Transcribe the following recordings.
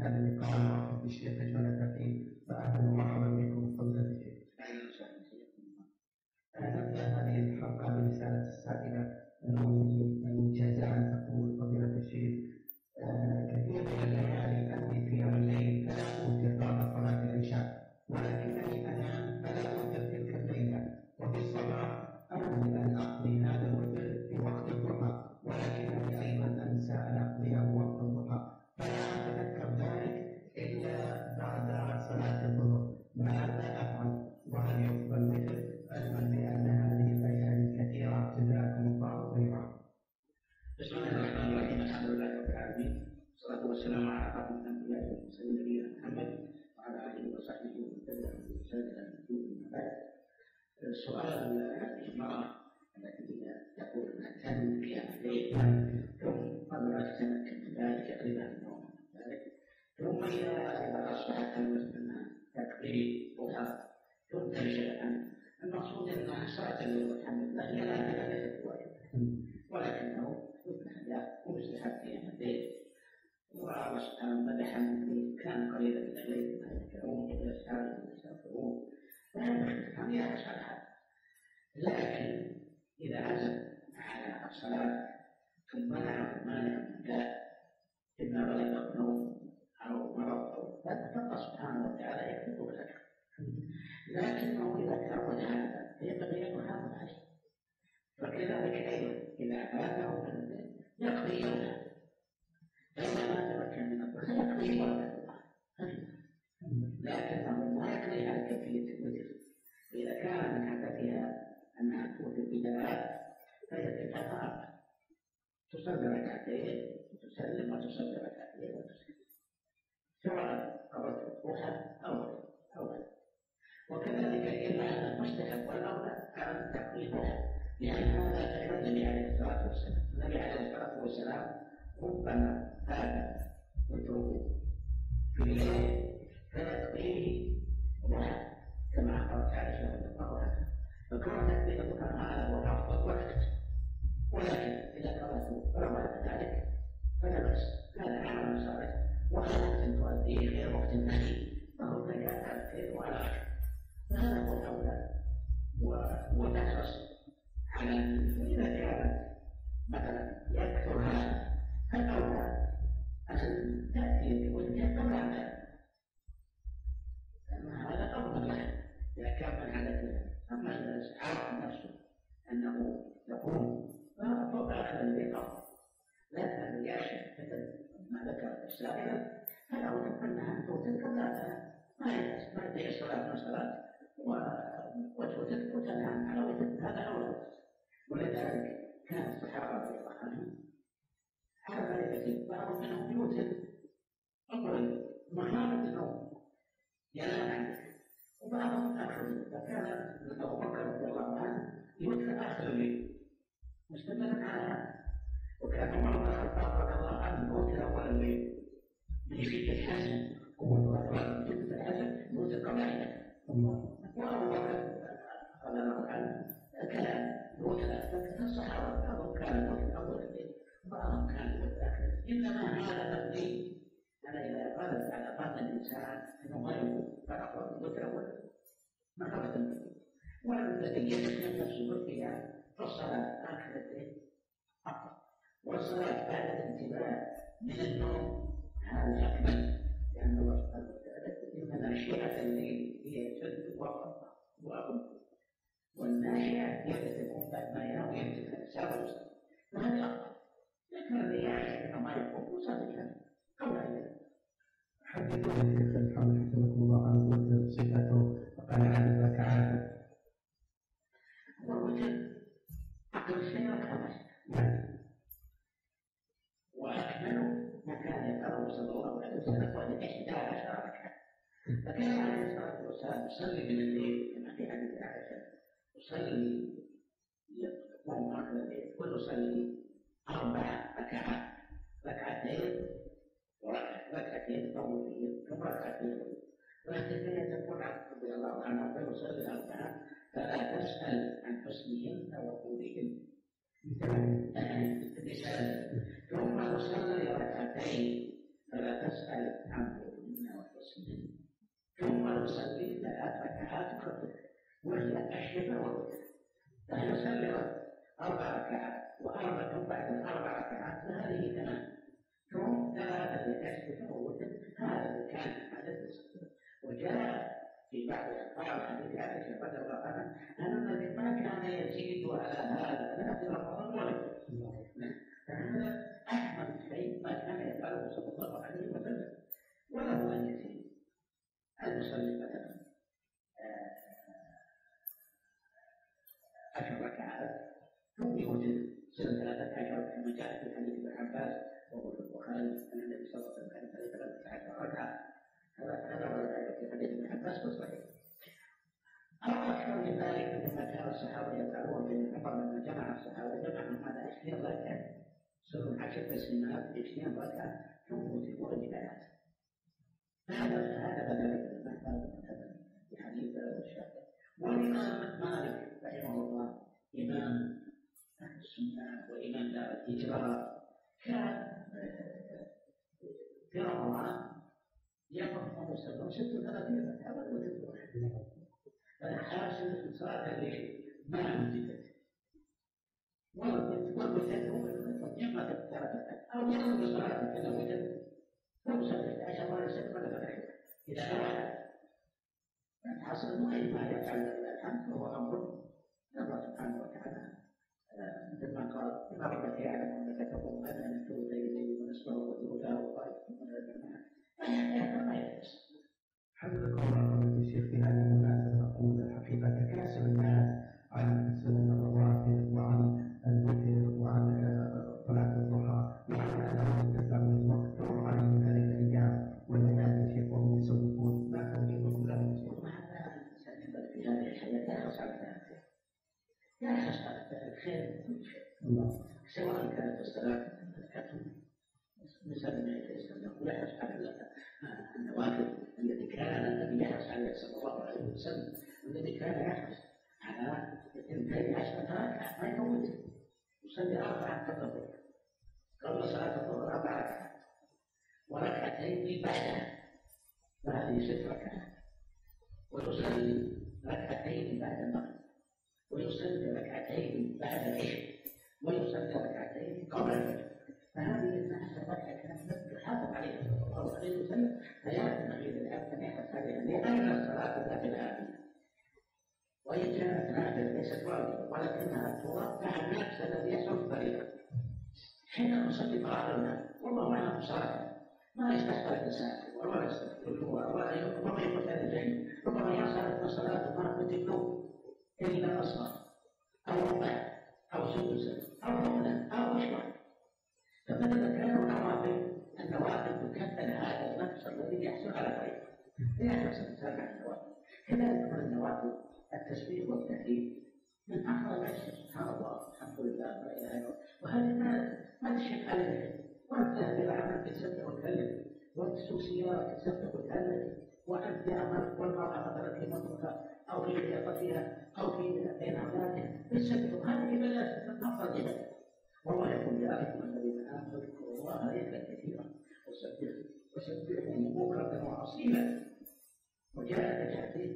هذا اللقاء المرحب بالشيخ أجمل التقييم، فأهلا ومرحبا بكم فضيلة الشيخ. نبدأ هذه الحلقة برسالة السائلة من جازع أن تقول فضيلة الشيخ: كثير من الليالي أني في الليل فلا أوتر بعد صلاة العشاء، ولكنني أنام فلا أوتر تلك الليلة، وفي الصباح أنوي أن أقضي هذا الوتر في وقت الضحى، ولكنني أيضا أنسى أن أقضيه وقت الضحى، فلا أتذكر ذلك إلا بعد صلاة الظهر. ماذا أفعل؟ وهل يقبل الوتر؟ أجمل بأن هذه الليالي كثيرة، جزاكم الله خيرا. بسم الله الرحمن الرحيم. الحمد لله رب العالمين، والصلاة والسلام على خاتم الأنبياء والمرسلين نبينا محمد وعلى آله وصحبه ومن تبعهم بإحسان إلى يوم الدين. سؤال المرأة التي تقول أنها تنام قيام الليل ثم قبل تتمكن من ذلك تقريبا النوم ذلك، ثم إذا أصبحت تنوي أنها تقضي ضحى ثم تنشأ المقصود أنها صلاة الليل والحمد لله هي لا تزال واجبة، ولكنه مستحب قيام الليل. والله سبحانه مدح من كان قريبا من الليل ما يذكرون إلى الأسحار ويستغفرون، فهذا يحرص على هذا. لكن إذا عزم على الصلاة ثم منع مانع من ذلك إما غلبه نوم أو مرض فالله سبحانه وتعالى يكتب لك، لكنه إذا تعود هذا ينبغي أن يحافظ عليه. فكذلك أيضا إذا فاته يقضي يومه، فإذا ما تمكن من الضحى يقضي يومه، لكنه ما يقضي على كيفية الوتر. إذا كان من حدثها أنها توتر بدلال فهي تتفاعل، تصلي ركعتين وتسلم وتصلي ركعتين وتسلم، سواء قضت الضحى أو غيره. وكذلك إلا أن المستحب والأولى كان تقليدها، لأن هذا فعل النبي عليه الصلاة والسلام. النبي عليه الصلاة والسلام ربما هذا وتره في الليل فيقضيه ضحى كما أخبرت عائشة رضي الله عنها، فكان تقضي الضحى هذا هو أفضل وقت. ولكن إذا قضته بعد ذلك فلا بأس، هذا عمل صالح وخير تؤديه غير وقت النهي، فهو كذلك خير ولا خير. فهذا هو الأولى وتحرص على إذا كانت مثلا يكثر هذا فالأولى أن تأتي بوجهة قبل أن تأتي، أما هذا أفضل لها إذا كان من عادتها. أما إذا عرف نفسه أنه يقوم فوق آخر الليل أفضل، لكن يخشى مثل ما ذكر السائلة فله أنها توتر قبل ما ينتهي الصلاة من الصلاة وتوتر وتنام على وتر، هذا أولى. ولذلك كان الصحابة رضي الله عنهم على ذلك بعض منهم يوتر أولا مخافة النوم ينام عنه، وبعضهم آخر. فكان أبو بكر رضي الله عنه يوتر آخر الليل مستمرا على هذا، وكان عمر بن الخطاب رضي الله عنه يوتر أول الليل من شدة الحزن من شدة الحزن يوتر قبل عينه. وأبو بكر رضي الله عنه كان يوتر أكثر الصحابة، بعضهم كان يوتر أول الليل وبعضهم كان يوتر آخر. إنما هذا تقديم على إذا غلب على ظن الإنسان أنه غيره فأقوى الوتر أول مخافة الموت، والذي يسلم نفسه بالقيام فالصلاة آخر الليل أفضل، والصلاة بعد الانتباه من النوم هذا أكمل، لأن الله سبحانه وتعالى إن ناشئة الليل هي جد وأقل، والناشئة هي تكون بعد ما ينام ويمسك الإنسان ويصلي، وهذا أفضل. لكن الذي يعرف أنه ما يقوم يصلي قبل أن ينام. حدثنا الشيخ الحمد حفظكم الله عن وتر صفته وقال عن الركعات. والوتر أقل شيء ركعة وأكمل ما كان يقرأ صلى الله عليه وسلم وهو 11 ركعة. فكان عليه الصلاة والسلام يصلي من الليل كما في حديث عائشة، يصلي يقوم آخر الليل ويصلي 4 ركعات، ركعتين وركعتين طويلين ثم ركعتين، ولكن تقول رضي الله عنه فيصلي 4 فلا تسأل عن حسنهن وطولهن ثم يصلي ركعتين فلا تسأل عن ويصلي 3 ركعات يكبر، وهي الشفع والوتر. فيصلي 4 ركعات و4 بعد ال4 ركعات فهذه تمام. ثم 3 الشفع والوتر، هذا كان حدث. وجاء في بعض الأخبار حديث عائشة رضي الله عنها أن النبي ما كان يزيد على هذا لا في رمضان ولا في فهذا أحمد شيء ما كان يفعله صلى الله عليه وسلم، وله أن يزيد. المصلي مثلا 10 ركعات ثم يوتر 13 كما جاء في حديث ابن عباس وهو في البخاري أن النبي صلى الله عليه وسلم كان 13 ركعة. هذا ورد في حديث ابن عباس في الصحيح. أو أكثر من ذلك مما كان الصحابة يفعلون في عمر لما جمع الصحابة جمعهم على 20 ركعة، صاروا 10 تسليمات 20 ركعة ثم يتمون البدايات. هذا بدل مثلا في حديث الشافعي. والإمام مالك رحمه الله إمام أهل السنة وإمام دار الهجرة كان في رمضان يقف ومسلم 36 ركعة والوتر واحد. فالحاصل صلاة الليل ما وجدت والوتر هو إما تركت أو يوم صلاة كذا وجد لو صليت 10 مرات ولا إذا أراد الحاصل ما يفعل الحمد فهو أمر الله سبحانه وتعالى مثل ما قال إذا ربك يعلم أنك تقوم أدنى من ثلثي ونصفه وثلثه وطائفة من الجماعة ما يحدث. حفظ الله الشيخ في هذه المناسبة نقول الحقيقة تكاسل الناس عن السنن الرواتب وعن الوتر وعن صلاة الضحى وعن أنهم يستعملون الوقت وعن من هذه الأيام والناس الشيخ وهم يسوقون ما تريدون كل في هذه الحياة لا يخص على ذلك، لا يخص على الخير كل شيء، سواء كانت الصلاة مثل ما يقول لا يخص على النوافل التي كان النبي يحرص عليها صلى الله عليه وسلم، والذي كان يحرص على 12 ركعة ما يفوت، يصلي 4 تطوع قبل صلاة الظهر 4 ركعات وركعتين بعدها فهذه 6 ركعات، ويصلي ركعتين بعد المغرب، ويصلي ركعتين بعد العشاء، ويصلي ركعتين قبل الفجر. فهذه 12 ركعة كانت يحافظ عليها صلى الله عليه وسلم، فلا ينبغي للعبد أن يحرص عليها لأن الصلاة نافلة هذه، وإن كانت نافلة ليست واجبة ولكنها توقع النفس الذي يحصل في الطريقة حين نصلي فرائضنا والله أعلم صلاة ما يستحقر الإنسان ولا يستحقر الجوع ولا ربما يقول هذا الجهل، ربما يصل الصلاة ما تتلو إلا أصغر أو ربع أو سدس أو ربع أو أشبه. فمثلا كانوا النوافل تكمل هذا النفس الذي يحصل على طريقه لا يحصل الإنسان على النوافل. كذلك من النوافل التسبيح والتهليل من أفضل الأشياء سبحان الله الحمد لله لا إله إلا الله، وهذه ما تشك عليه. وأنت بالعمل تسبح وتهلل وتسوق سيارة تسبح وتهلل وأنت يعمل والمرأة مثلا في منطقة أو في رياضتها أو في بين أولادها تسبح، هذه بلاش من أفضل العبادة. والله يقول يا أيها الذين آمنوا اذكروا الله ذكرا كثيرا وسبحوه بكرة وأصيلا. وجاء في الحديث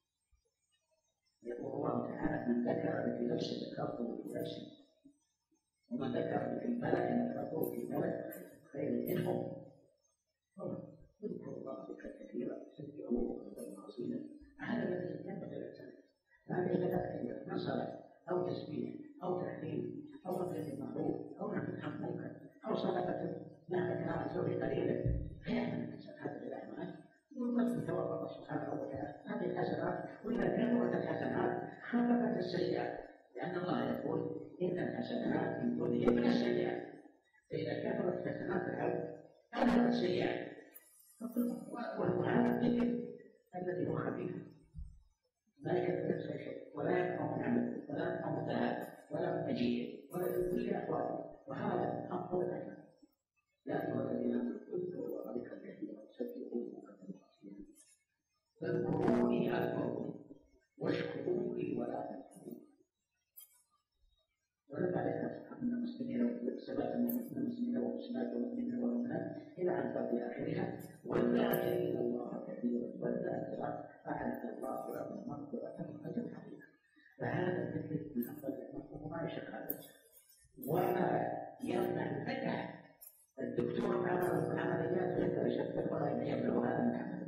يقول الله تعالى من ذكر في نفسه ذكرته في نفسه ومن ذكر في الملك ذكرته في ملك خير منهم. اذكروا الله ذكرا كثيرا وسبحوه بكرة وأصيلا. هذا الذي ينبغي الإنسان. هذه العبادات كثيرة من صلاة أو تسبيح أو تحليل أو أمر بالمعروف أو نهي عن المنكر أو صدقة ما ذكر عن زوج قليلا فيعمل الإنسان هذه الأعمال ويقدم ثواب الله سبحانه وتعالى. هذه الحسنات وإذا كثرت الحسنات خففت السيئات، لأن الله يقول إن الحسنات يذهبن السيئات، فإذا كثرت حسنات العبد أذهبت السيئات. وهذا الذكر الذي هو خفيف لا يكثر شيء ولا ينفع من عمل ولا ينفع من ذهاب ولا من مجيء ولا في كل أحواله، وهذا أفضل الأجر. يا أيها الذين آمنوا اذكروا الله ذكرا كثيرا وسبحوه بكرة وأصيلا. فاذكروني أذكركم واشكروا لي ولا تكفرون. ولما ذكر أن المسلمين والسبات المسلمين والمسلمات والمؤمنين والمؤمنات إلى أن تأتي آخرها والذاكرين الله كثيرا والذاكرات الآخرة أعد الله له مغفرة وأجر عظيما. فهذا الذكر من أفضل الأمور وما يشق عليه ولا يمنع الفتح. الدكتور عمل عمليات ويقدر يشفط ولا يبلغ هذا العمل.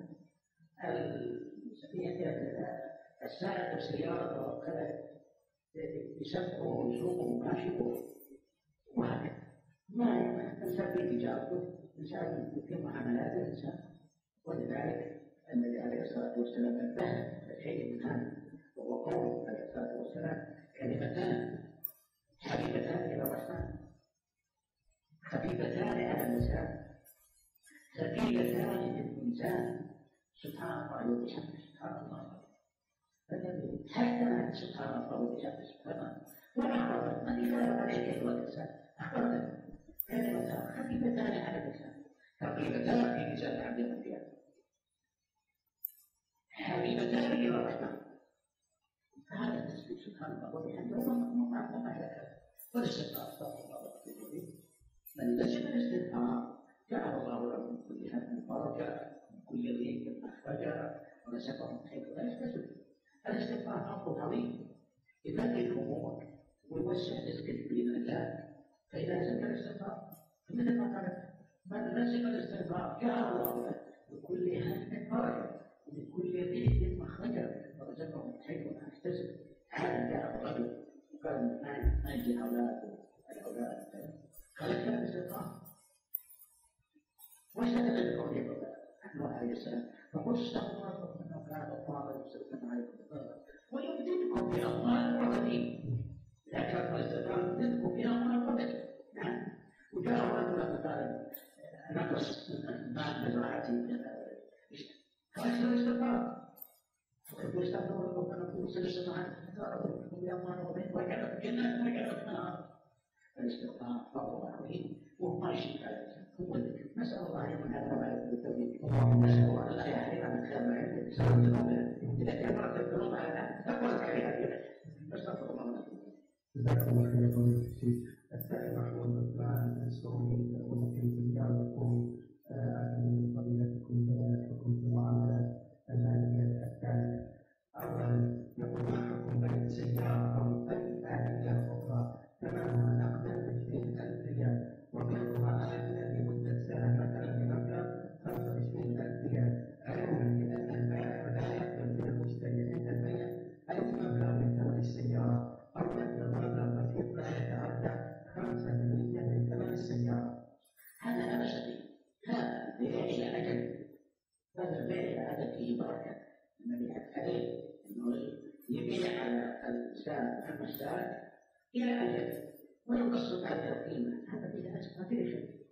السائق السيارة وكذا يسبقه ويسوقه وماشيه وهكذا. ما الإنسان في تجارته، الإنسان في معاملاته الإنسان. ولذلك النبي عليه الصلاة والسلام انتهى شيء من هذا، وهو قول عليه الصلاة والسلام: كلمتان حبيبتان إلى الرحمن خفيفتان على اللسان ثقيلتان في الميزان سبحان الله وبحمده سبحان الله. فالذي حتى سبحان الله وبحمده سبحان الله وأخبرت من إذا عليك أيها الإنسان أخبرت كلمتان خفيفتان على اللسان ثقيلتان في ميزان عبد القيامة حبيبتان إلى الرحمن. هذا التسبيح سبحان الله وبحمده وما ذكر والاستغفار استغفر الله واتوب من لزم الاستغفار جعل الله له من كل هم فرجا من كل ضيق مخرجا ورزقه من حيث لا يحتسب. الاستغفار امر عظيم يبدل همومك ويوسع رزقك باذن الله. فاذا لزمت الاستغفار مثل ما قال من لزم الاستغفار جعل الله له من كل هم فرجا ومن كل ضيق مخرجا ورزقه من حيث لا يحتسب. هذا جاء الرجل وقال ما يجي الاولاد خلقت الاستغفار واشتغل بقوله نوح عليه السلام فقل استغفر ربكم انه كان غفارا يرسل عليكم بالضرر ويمددكم باموال وبنين. ذكر الاستغفار يمددكم باموال وبنين. نعم. وجاء رجل قال نقص مال مزرعتي خلقت الاستغفار فقل استغفر ربكم انه يرسل باموال وبنين وجعل في جنات وجعل في نار. الاستغفار فضل عظيم وهو ماشي على هو الذكر. نسأل الله أن يمنعنا على بالتوفيق. نسأل الله أن لا يحرمنا من خير ما عنده بسبب ذنوبنا. إذا كبرت الذنوب على تقولت عليها فاستغفر الله ونتوب. جزاكم الله خير فضيلة الشيخ. السائل محمود الرحمن السوري ومقيم في الرياض يقول: أن فضيلتكم بياناتكم في المعاملات المالية الثانية. أولا يقول: ما حكم بيع سيارة أو أي آلية أخرى ثمنها نقدا ب20,000 ريال وبيعها آجلا لمدة سنة مثلا بمبلغ 25,000 ريال، علما بأن البائع لا يقبل من المشتري عند البيع أي مبلغ من ثمن السيارة أو يقبل مبلغ بسيط لا يتعدى 5% من ثمن السيارة. هذا لا بأس به. هذا بيع إلى أجل. هذا البيع إلى أجل فيه بركة. النبي عليه أنه يبيع على الإنسان المشترك إلى أجل ويقصد على القيمة. هذا فيه أجل ما فيه شيء.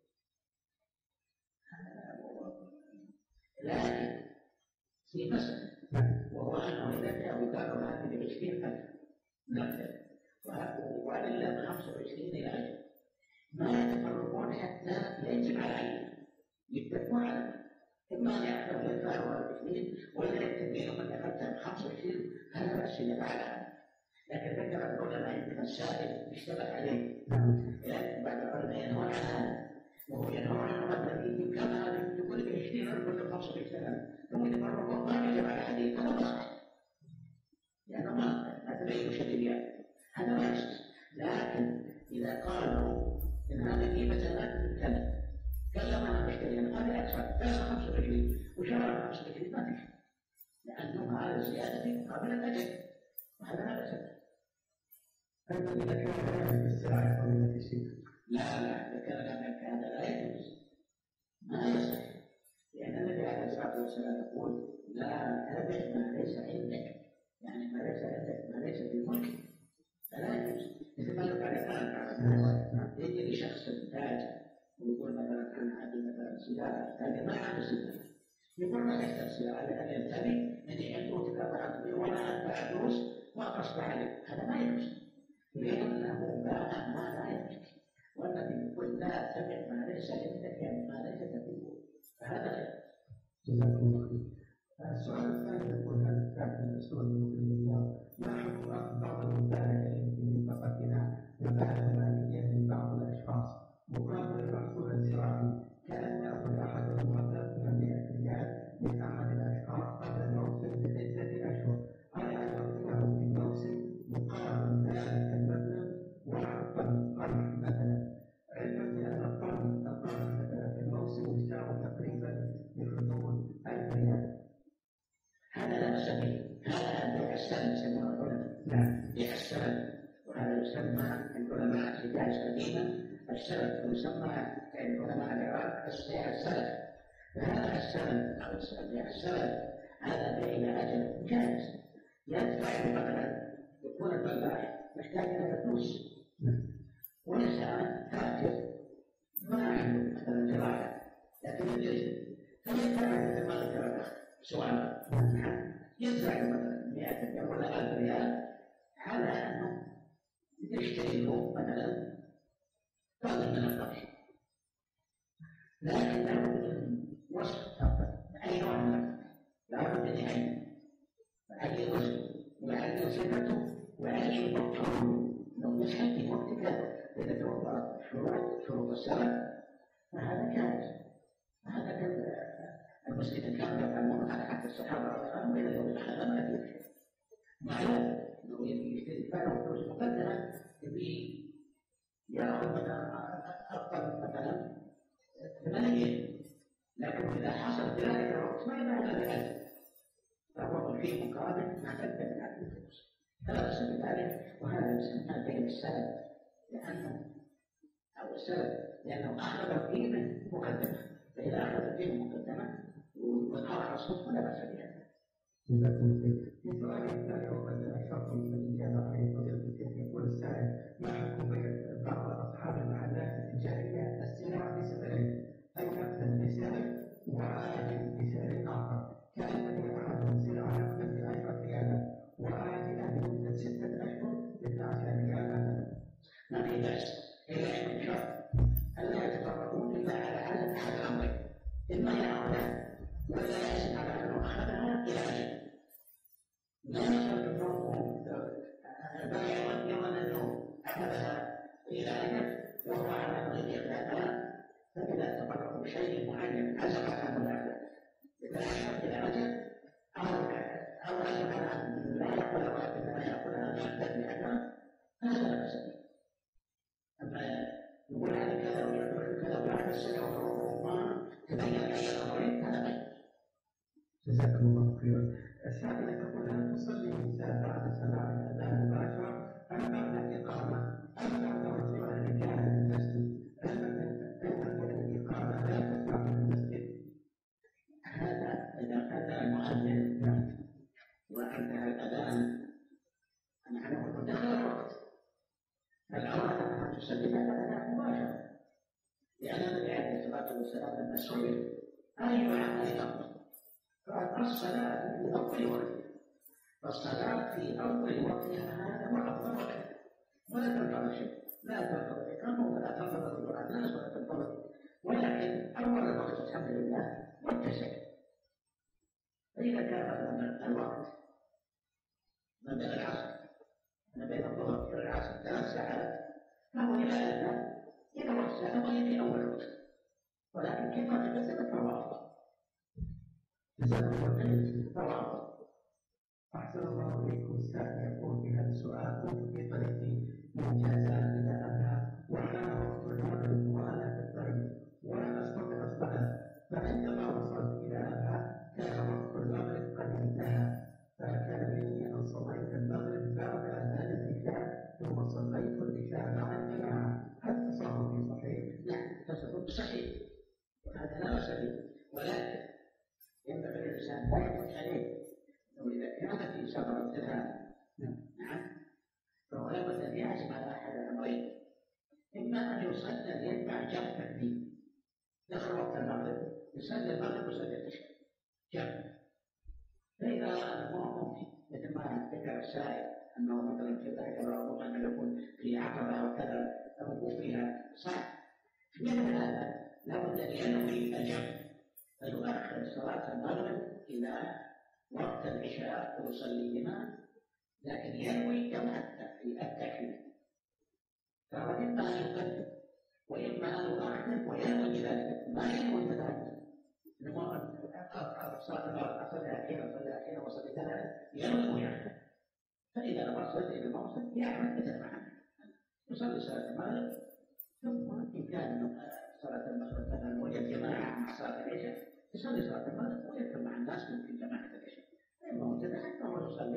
لكن في مسألة وهو أنه إذا جاء وقالوا هذه ب20,000 نقدا وإلا ب 25 إلى أجل ما يتفرقون حتى يجب عليهم يتفقون على إما أن يأخذ يدفع 2 ولا يتبين من أخذتها ب25. هذا بأس يفعلها. لكن ذكر العلماء أن السائل اشتبه عليه لكن بعد العلماء ينهون عن هذا وهو ينهون عن الذي كان هذا يقول لك 20 كل 25 ثم يتفرقون ما يجب على حديث. هذا صحيح لأنه ما تبين شديد هذا ما يصح. لكن إذا قالوا إن هذا قيمة كذا كلمنا مشتري هذا أكثر كان 25 وشرى 25 ما في لأنه هذا زيادة في مقابل الأجل وهذا لا بأس به. أيضا إذا كان بالسلعة فضيلة الشيخ لا إذا كان هذا لا يجوز ما يصح. لأن النبي عليه الصلاة والسلام يقول: لا تبع ما ليس عندك، يعني ما ليس عندك ما ليس في ملكك فلا يجوز. مثل ما يقال الآن يجي لشخص تاجر ويقول مثلا أنا عندي مثلا سيارة هذا ما عنده سيارة يقول ما يشتري السيارة لأن ينتبه أني عنده تقاطع به وأنا أدفع فلوس وأقصد عليه. هذا ما يجوز لأنه باع ما لا يملك. والنبي يقول: لا تبع ما ليس عندك يعني ما ليس تبيه. فهذا لا يجوز. جزاكم الله خير. السؤال الثاني يقول: هل الكاتب المسؤول من الرياض ما حكم أخذ بعض المبالغ في منطقتنا مبالغ مالية من بعض الأشخاص مقابل المحصول الزراعي كأن يأخذ أحدهم مبلغ 800 ريال من أحد الأشخاص قبل الموت السند يسمونه العلماء. نعم. بيع السند، وهذا يسمى العلماء في دارس قديما السند، ويسمى العلماء العراق السلف. فهذا السند أو بيع السند هذا بيع أجل جائز، يدفع مثلا يكون البلاح محتاج إلى فلوس وإنسان تاجر ما عنده مثلا جراحة لكن يجري فيدفع مثل ما ذكر سؤال يدفع مثلا 100 ريال ولا 1000 ريال على أنه يشتري له مثلا قدر من القرش، لكن لابد من وصف أي نوع من القرش، لابد من أي وصف وأي صفته وأي مقتول لو يسحب في وقت كذا إذا توفرت شروط السلف فهذا جائز. هذا كان المسلمين كانوا يفعلون على حد الصحابة رضي الله عنهم إلى يوم هذا ما في شيء. معلوم أنه يشتري فعله فلوس مقدمة يبي يأخذ أفضل مثلا 8 لكن إذا حصل في ذلك الوقت ما يبقى إلا 1000 فهو فيه مقابل ما تبدأ من هذه الفلوس. فلا بأس بذلك، وهذا يسمى بين السلف لأنه أو السلف لأنه أخذ فيه من مقدمة، فإذا أخذ فيه مقدمة وأرخص فلا بأس بها. جزاكم خير. في سؤال الثاني وقد أشرتم من الإجابة عليه فضيلة الشيخ، يقول السائل: ما حكم بعض أصحاب المحلات التجارية السلع بسعرين، أي نقدا بسعر وآجل بسعر آخر، كأن يبيع أحدهم سلعة نقدا ب10 ريالات وآجلا لمدة 6 أشهر ب12 ريال مثلا؟ ما في بأس، إلا أن شرط ألا يتفرقون إلا على عدد أحد الأمرين، إما يأخذها ولا يحسن على أنه أخذها إلى أجل. لا يشرط الفرق البائع يظن أنه أخذها إلى أجل وهو على غير إخلاقها، فإذا تفرقوا بشيء معين عزم على المدافع إذا أشرت إلى أجل أو عزم على أن لا يقبل واحد ما يأخذها بشدة بأجل هذا لا بأس به. أما يقول هذا كذا ويقول كذا ويعرف السنة وما تبين أي الأمرين هذا غير. جزاكم الله خيرا. السائلة تقول: هل تصلي النساء بعد سماع الأذان مباشرة أم بعد الإقامة أم بعد رجوع الرجال للمسجد؟ الإقامة لا تسمع في المسجد. هذا إذا أذن المؤذن وأنتهى الأذان معناه دخل الوقت، فالأولى أنها تصلي بعد الأذان مباشرة، لأن النبي عليه الصلاة والسلام لما سئل أي عمل أفضل قال: الصلاة في أول وقتها، فالصلاة في أول وقتها هذا هو أفضل وقت، ولا تنتظر شيء، لا تنتظر الإقامة ولا تنتظر دعاء الناس ولا تنتظر، ولكن أول الوقت الحمد لله متسع. فإذا كان مثلا الوقت ما بين العصر ما بين الظهر إلى العصر 3 ساعات فهو إلى أن يتوسع في أول الوقت، ولكن كيف تكسبت فهو أفضل. جزاكم الله خيرا. أحسن الله إليكم. السائل يقول في هذا السؤال: كنت في طريقي من جازان إلى أبها وكان وقت المغرب وأنا في الطريق ولم أستطع الصلاة، فعندما وصلت إلى أبها كان وقت المغرب قد انتهى، فكان مني أن صليت المغرب بعد أذان العشاء ثم صليت العشاء مع الجماعة. هل تصرفي صحيح؟ نعم، تصرف صحيح وهذا لا بأس به، ولكن ينبغي الإنسان لا يكون عليه وإذا كان في سفر التزام نعم فهو لابد أن يعزم على أحد الأمرين: إما أن يصلي يتبع جمع تكبير دخل وقت المغرب يصلي المغرب ويصلي العشاء جمع، فإذا رأى أنه ممكن مثل ما ذكر السائل أنه مثلا في ذلك الوقت أن يكون في عقبة أو كذا الوقوف فيها صعب، في مثل هذا لابد أن ينوي الجمع فيؤخر صلاة المغرب إلى وقت العشاء ويصليهما، لكن ينوي جمع التكبير، فهو إما أن يقدم وإما أن يؤخر وينوي بذلك، ما ينوي بذلك أنه صلاة المغرب أصلي حين وصلي كذا ينوي ويأخر، فإذا وصل إلى الموصل يعمل مثل ما يصلي صلاة المغرب ثم إن كان صلاة المغرب مثلا وجد جماعة مع صلاة العشاء يصلي صلاة المغرب ويدخل مع الناس في جماعة العشاء، إما وجد حتى هو يصلي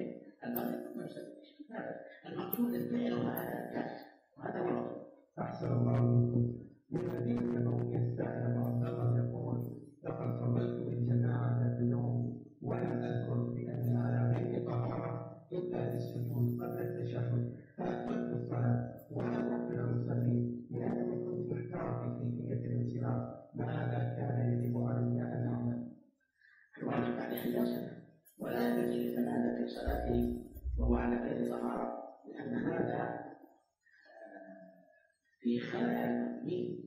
المغرب ما يصليش. هذا المقصود الفعل وهذا جائز، وهذا هو المقصود. أحسن الله منكم. من المدينة النبوية السائلة معتقد يقول لقد صليت بالجماعة ذات اليوم ولم أذكر بأني على غير طهارة إلا بالسجود قبل التشهد، فأكملت الصلاة ولم أكن المصلين لأنني كنت محتار في كيفية الانصراف. ماذا كان يجب علي أن أعمل؟ الواجب عليه أن يصل ولا ينبغي للزمان في صلاته وهو على غير طهارة، لأن هذا في خلع المأمين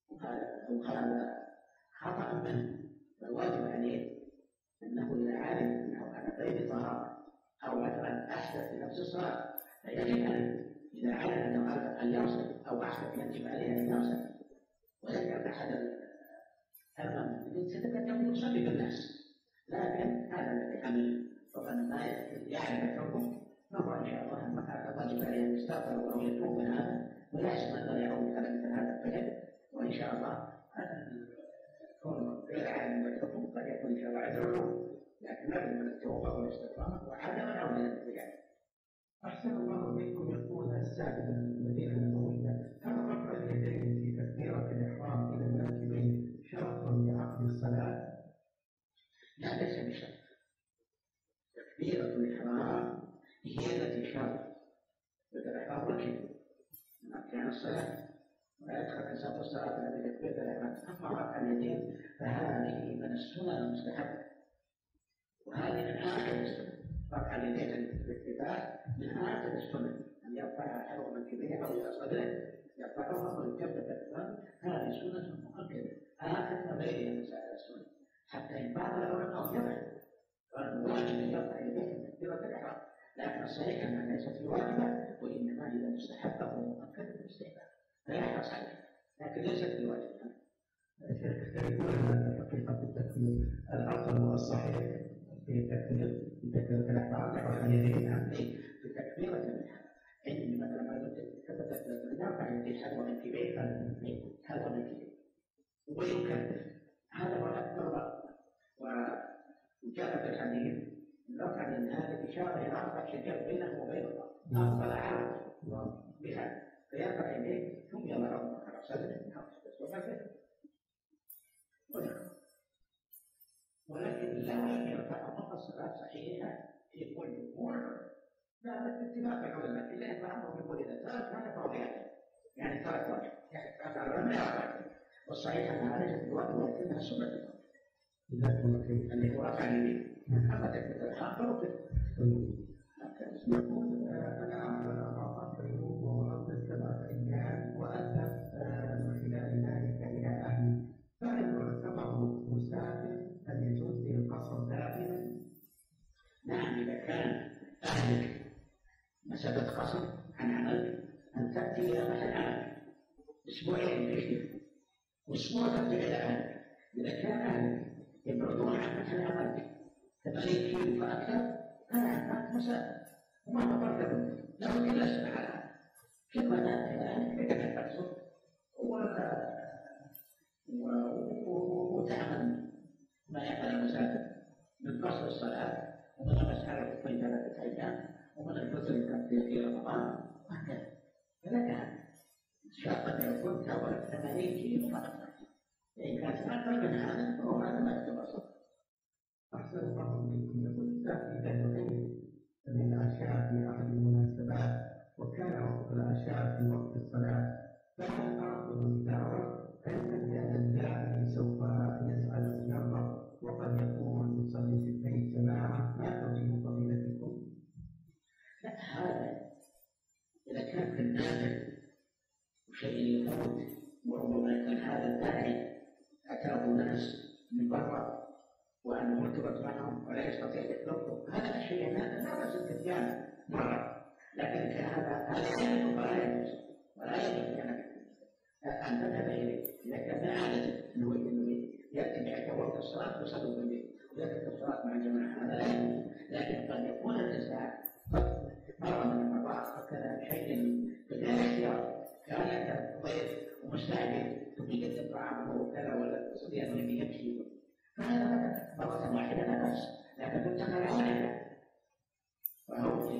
وهذا خطأ منه. فالواجب عليه أنه إذا علم أنه على غير طهارة أو مثلا أحدث في نفس الصلاة فيجب عليه إذا علم أنه أن يصل أو أحدث يجب عليه أن يصل ويجب أحد المأمين ستتكلم يصلي بالناس. لكن هذا الذي عمل طبعا ما يعرف الحكم فهو إن شاء الله أن هذا واجب عليه أن يستغفر أو يتوب من هذا ويحسن أن يعود على مثل هذا الفعل، وإن شاء الله هذا يكون غير عالم بالحكم قد يكون إن شاء الله عذره، لكن لابد من التوبة والاستغفار وعدم العودة إلى الفعل. أحسن الله إليكم. يقول السائل من المدينة النبوية هل رفع اليدين في تكبيرة الإحرام إلى المنكبين شرط لعقد الصلاة؟ لا، ليس بشرط. تكبيرة الإحرام هي التي شرط، الإحرام ركن من أركان الصلاة ولا يدخل إنسان في الصلاة إلا بتكبيرة الإحرام. أما رفع اليدين فهذه من السنن المستحبة، وهذه من آخر السنن. رفع اليدين بالاتفاق من آخر السنن، أن يرفعها حلو منكبيه أو إلى صدره يرفعها ويكبر الإحرام، هذه سنة مؤكدة آخر ما بين مسائل السنن، حتى إن بعض العلماء يضع الواجب أن يرفع يديه تكبيرة الإحرام، لكن الصحيح أنها ليست بواجبة وإنما إذا مستحبة ومؤكدة بالاستحباب فيحرص عليها، لكن ليست بواجبة. يقول أن حقيقة التكبير الأصل والصحيح في تكبيرة الإحرام رفع اليدين في تكبيرة الإحرام عندما مثلا ما ثبتت يرفع يديه حذو منكبيه حذو منكبيه ويكبر، هذا هو الأكبر. وجاء في الحديث رفع اليدين هذه إشارة إلى رفع شجاع بينه وبين الله أفضل عرض بهذا، فيرفع يديه ثم يضعهما على صدره ولكن لا يرفع فقط الصلاة صحيحة في كل أمور لا باتفاق العلماء إلا أن بعضهم يقول إذا ترك هذا فهو يعني ترك واجب، يعني ترك العلماء والصحيح أن هذا ليست بواجب ولكنها سنة أن يكون رفع اليدين. أما تكبيرة الإحرام يقول أنا أعطيت اليوم ومرضت 7 أيام وأذهب من خلال ذلك إلى أهلي، فهل يعتبر مسافر هل يجوز لي القصر دائما؟ نعم، إذا كان أهلك مسافة قصر عن عملك أن تأتي إلى محل عملك أسبوعين تشتغل وأسبوع ترجع إلى أهلك. إذا كان أهلك يبعدون عن محل عملك 80 كيلو فأكثر فأنت مسافر وما تقدر له إلا سنة على هذا. كيف ما تأتي إلى أهلك لك تقصر وتعمل ما يعمل المسافر من قصر الصلاة ومن المسألة في 3 أيام ومن الفطر في رمضان وهكذا. فلك شرط أن يكون تبعد 80 كيلو فأكثر، إن كانت أكثر من هذا فهو هذا ما يعتبر. أحسن الله إليكم. يقول إذا نعيد من العشاء في أحد المناسبات وكان وقت العشاء في وقت الصلاة فهل أخذ الدعوة لأن الداعي سوف يسأل ويرضى وقد يكون يصلي في البيت جماعة ما توجيه فضيلتكم؟ لا، هذا إذا كان في النازل وشيء يفوت وربما كان هذا الداعي أتاه ناس من برا وأنه مرتبط معهم ولا يستطيع يطلبه، هذا الشيء هذا لا بأس بالتيان مرة، لكن هذا يجب ولا يجوز ولا يجب أن تذهب إليه. إذا كان عادة أنه يأتي بعد وقت الصلاة ويصلي في البيت ويأتي الصلاة مع الجماعة هذا لا يجوز، لكن قد يكون الإنسان مرة من المرات فكر شيء بغير اختيار كان يأتي ضيف ومستعجل ثم يقدم طعامه وكذا ولا يستطيع أن يمشي، فهذا مرة واحدة لا بأس، لكن تدخل عليها فهو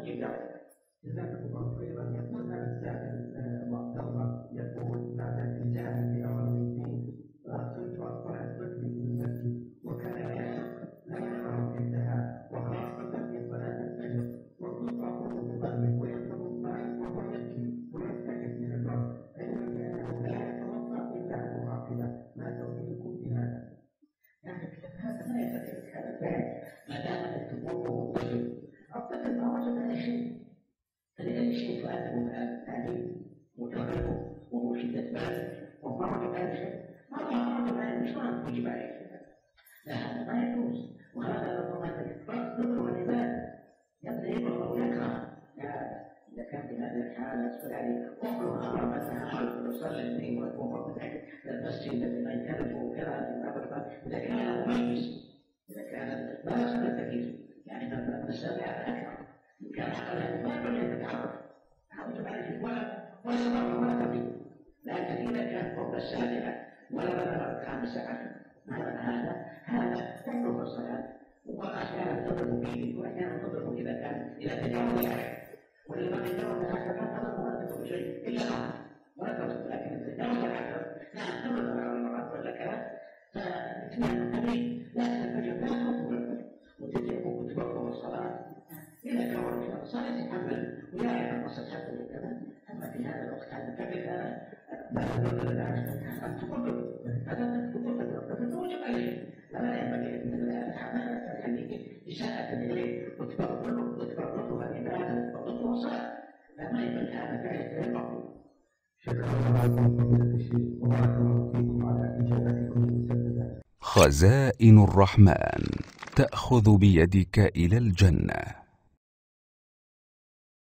جزاكم الله خيرا. يقول هذا السائل معتبر يقول بعد الإجابة بأمر الدين كنت أصبحت بكري في المسجد وكان يشق لا يقرأ في الذهاب وخاصة في صلاة الفجر وكنت أقول مبرر ويطلب معي وهو يبكي ويستحق من الرب علما بأنه لا يتوضأ إلا مراقبا. ما توجيهكم في هذا؟ يعني هذا ما يفتح هذا الفعل ما دام التبوء والرجل أعتقد ما وجد أي شيء، فلأي شيء فأته من هذا التعليم وتغيره وهو شدة بلد وما وجد أي شيء ما وجد أي مش ما يجب عليه شيء. لا هذا ما يجوز، وهذا ربما تفضل والعباد يضرب ويكره. إذا كان في هذه الحالة أسفل عليه أخرى مثلا ويصلي الاثنين ويقوم المسجد الذي لا يكذب وكذا إذا كان هذا مجلس، إذا كان لا يصل التكليف يعني المسألة أكثر إن كان حقا ما يقول أن تتعرف وجب عليه ولا صبر ولا تقييم. لكن إذا كان فوق السابعة ولا بلغ الخامسة عشر هذا يحكم الصلاة، وأحيانا تضرب به وأحيانا تضرب إذا كان إلى تجاوز العشر، ولما تجاوز العشر لا تضرب ولا تضرب شيء إلا أمر ولا تضرب، لكن إذا تجاوز العشر لا تضرب على المرات والذكرات فاثنان تبين لا تتفجر لا تضرب الفجر وتجب وتوقف الصلاة إذا كون في الصلاة يتحمل ويعرف النص حتى وكذا. أما في هذا الوقت هذا الفجر لا تضرب العشر أن تقدر هذا توجب عليه، فلا ينبغي من الحماة الحديث إساءة إليه وتبرره العبادة وتبرره الصلاة، فما ينبغي هذا فعل ينبغي. شكرا لكم فضيلة الشيخ وبارك الله فيكم على إجابتكم المسددة. خزائن الرحمن تأخذ بيدك إلى الجنة.